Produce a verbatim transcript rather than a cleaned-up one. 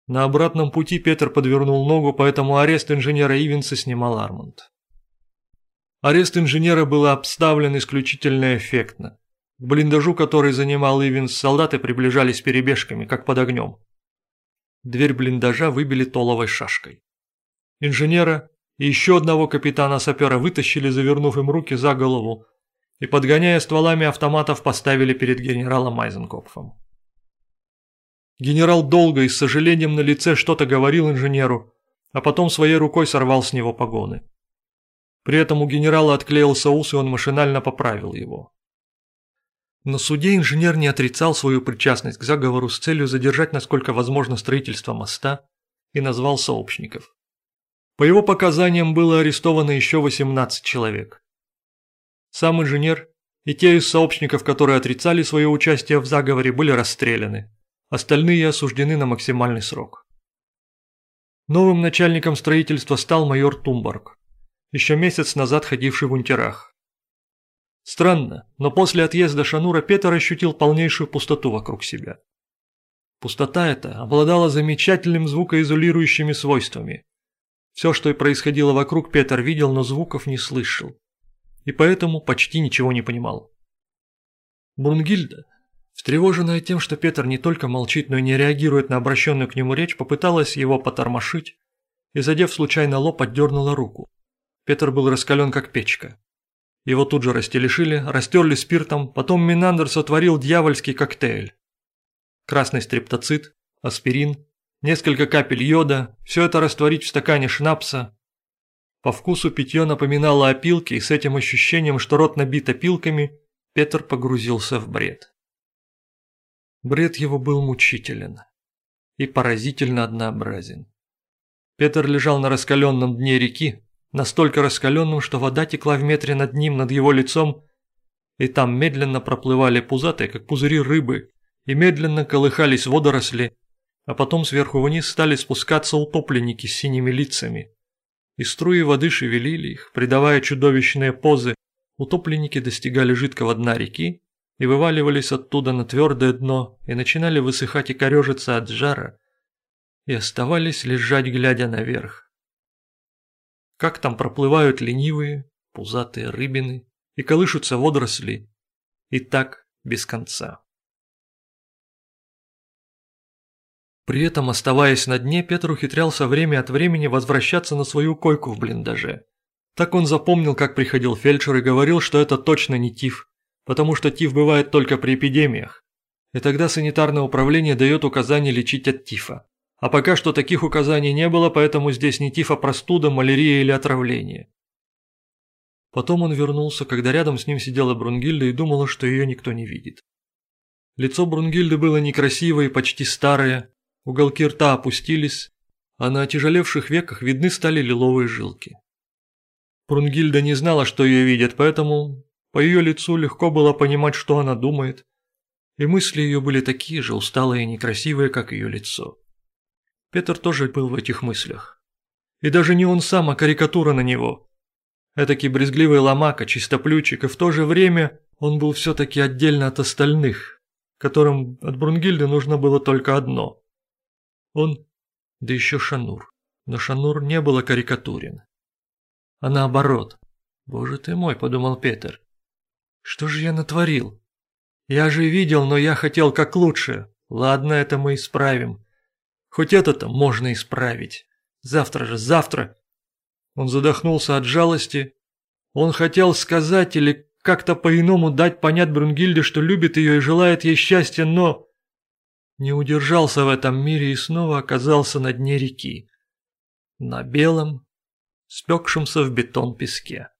На обратном пути Петер подвернул ногу, поэтому арест инженера Ивенса снимал Арманд. Арест инженера был обставлен исключительно эффектно. К блиндажу, который занимал Ивенс, солдаты приближались перебежками, как под огнем. Дверь блиндажа выбили толовой шашкой. Инженера и еще одного капитана-сапера вытащили, завернув им руки за голову, и, подгоняя стволами автоматов, поставили перед генералом Айзенкопфом. Генерал долго и с сожалением на лице что-то говорил инженеру, а потом своей рукой сорвал с него погоны. При этом у генерала отклеился ус, и он машинально поправил его. На суде инженер не отрицал свою причастность к заговору с целью задержать насколько возможно строительство моста и назвал сообщников. По его показаниям было арестовано еще восемнадцать человек. Сам инженер и те из сообщников, которые отрицали свое участие в заговоре, были расстреляны, остальные осуждены на максимальный срок. Новым начальником строительства стал майор Тумборг, еще месяц назад ходивший в унтерах. Странно, но после отъезда Шанура Петер ощутил полнейшую пустоту вокруг себя. Пустота эта обладала замечательным звукоизолирующими свойствами. Все, что и происходило вокруг, Петер видел, но звуков не слышал. И поэтому почти ничего не понимал. Брунгильда, встревоженная тем, что Петер не только молчит, но и не реагирует на обращенную к нему речь, попыталась его потормошить и, задев случайно лоб, отдернула руку. Петер был раскален как печка. Его тут же растелешили, растерли спиртом, потом Минандер сотворил дьявольский коктейль. Красный стрептоцит, аспирин, несколько капель йода, все это растворить в стакане шнапса. По вкусу питье напоминало опилки, и с этим ощущением, что рот набит опилками, Петер погрузился в бред. Бред его был мучителен и поразительно однообразен. Петер лежал на раскаленном дне реки, настолько раскаленным, что вода текла в метре над ним, над его лицом, и там медленно проплывали пузатые, как пузыри рыбы, и медленно колыхались водоросли, а потом сверху вниз стали спускаться утопленники с синими лицами, и струи воды шевелили их, придавая чудовищные позы. Утопленники достигали жидкого дна реки и вываливались оттуда на твердое дно, и начинали высыхать и корежиться от жара, и оставались лежать, глядя наверх. Как там проплывают ленивые, пузатые рыбины, и колышутся водоросли, и так без конца. При этом, оставаясь на дне, Петр ухитрялся время от времени возвращаться на свою койку в блиндаже. Так он запомнил, как приходил фельдшер и говорил, что это точно не тиф, потому что тиф бывает только при эпидемиях, и тогда санитарное управление дает указание лечить от тифа. А пока что таких указаний не было, поэтому здесь не тиф, а простуда, малярия или отравление. Потом он вернулся, когда рядом с ним сидела Брунгильда и думала, что ее никто не видит. Лицо Брунгильды было некрасивое и почти старое, уголки рта опустились, а на отяжелевших веках видны стали лиловые жилки. Брунгильда не знала, что ее видят, поэтому по ее лицу легко было понимать, что она думает, и мысли ее были такие же усталые и некрасивые, как ее лицо. Петр тоже был в этих мыслях. И даже не он сам, а карикатура на него. Этакий брезгливый ломака, чистоплючик, и в то же время он был все-таки отдельно от остальных, которым от Брунгильды нужно было только одно. Он, да еще Шанур. Но Шанур не был карикатурен. А наоборот. «Боже ты мой», — подумал Петр. «Что же я натворил? Я же видел, но я хотел как лучше. Ладно, это мы исправим. Хоть это-то можно исправить. Завтра же, завтра!» Он задохнулся от жалости. Он хотел сказать или как-то по-иному дать понять Брунгильде, что любит ее и желает ей счастья, но не удержался в этом мире и снова оказался на дне реки, на белом, спекшемся в бетон песке.